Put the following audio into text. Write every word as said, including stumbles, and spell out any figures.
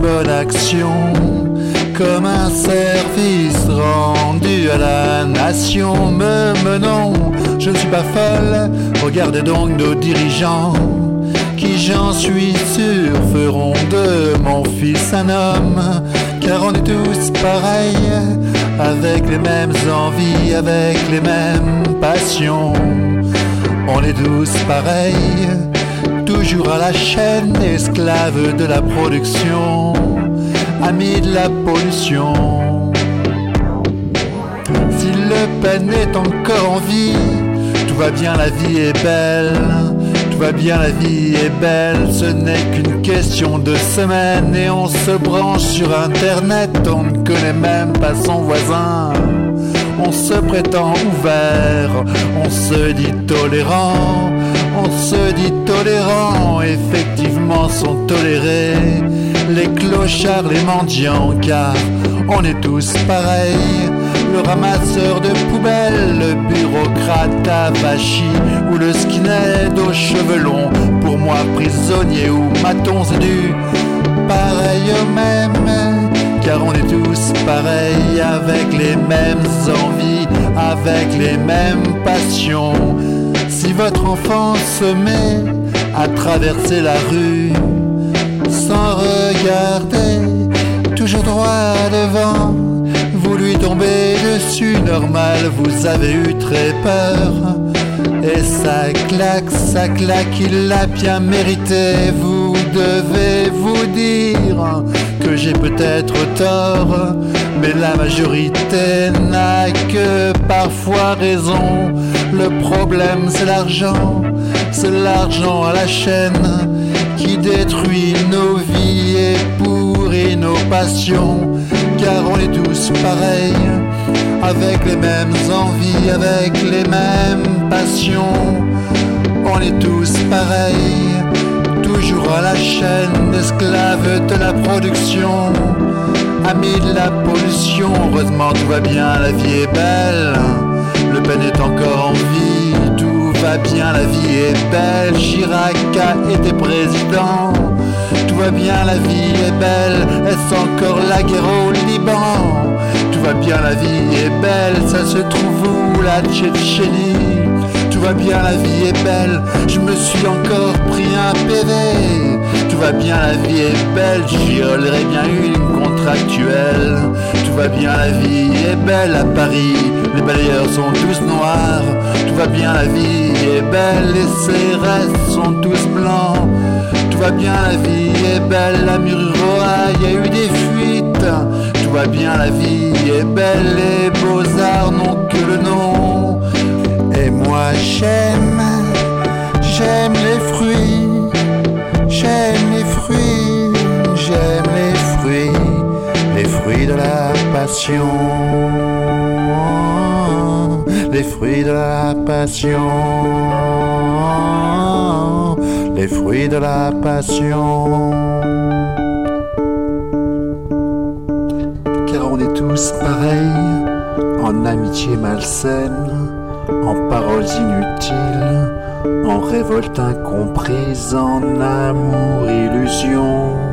bonne action, comme un service rendu à la nation. Me menons, je ne suis pas folle, regardez donc nos dirigeants, qui j'en suis sûr feront de mon fils un homme. Car on est tous pareils, avec les mêmes envies, avec les mêmes passions. On est tous pareils, toujours à la chaîne, esclaves de la production, amis de la pollution. Si Le Pen est encore en vie, tout va bien, la vie est belle. Tout va bien, la vie est belle, ce n'est qu'une question de semaine. Et on se branche sur internet, on ne connaît même pas son voisin. On se prétend ouvert, on se dit tolérant. On se dit tolérant, effectivement sont tolérés les clochards, les mendiants, car on est tous pareils. Le ramasseur de poubelles, le bureaucrate avachi, ou le skinhead aux cheveux longs, pour moi prisonnier ou maton, c'est du pareil au même. Car on est tous pareils, avec les mêmes envies, avec les mêmes passions. Si votre enfant se met à traverser la rue sans regarder, toujours droit devant, vous lui tombez dessus, normal, vous avez eu très peur. Et ça claque, ça claque, il l'a bien mérité. Vous devez vous dire que j'ai peut-être tort, mais la majorité n'a que parfois raison. Le problème c'est l'argent, c'est l'argent à la chaîne qui détruit nos vies et pourrit nos passions. Car on est tous pareils, avec les mêmes envies, avec les mêmes passions. On est tous pareils, toujours à la chaîne, esclaves de la production, amis de la pollution. Heureusement tout va bien, la vie est belle. Le Pen est encore en vie, tout va bien, la vie est belle. Chirac a été président, tout va bien, la vie est belle. Est-ce encore la guerre au Liban? Tout va bien, la vie est belle. Ça se trouve où, la Tchétchénie? Tout va bien, la vie est belle. Je me suis encore pris un P V. Tout va bien, la vie est belle. Je violerai bien une contractuelle. Tout va bien, la vie est belle. À Paris, les balayeurs sont tous noirs. Tout va bien, la vie est belle. Les C R S sont tous blancs. Tout va bien, la vie est belle. La Mururoa, y a eu des fuites. Tout va bien, la vie est belle. Les beaux-arts n'ont que le nom. Et moi j'aime, j'aime les fruits. J'aime les fruits, j'aime les fruits. Les fruits de la passion. Les fruits de la passion. Les fruits de la passion. Car on est tous pareils, en amitié malsaine, en paroles inutiles, en révolte incomprise, en amour illusion.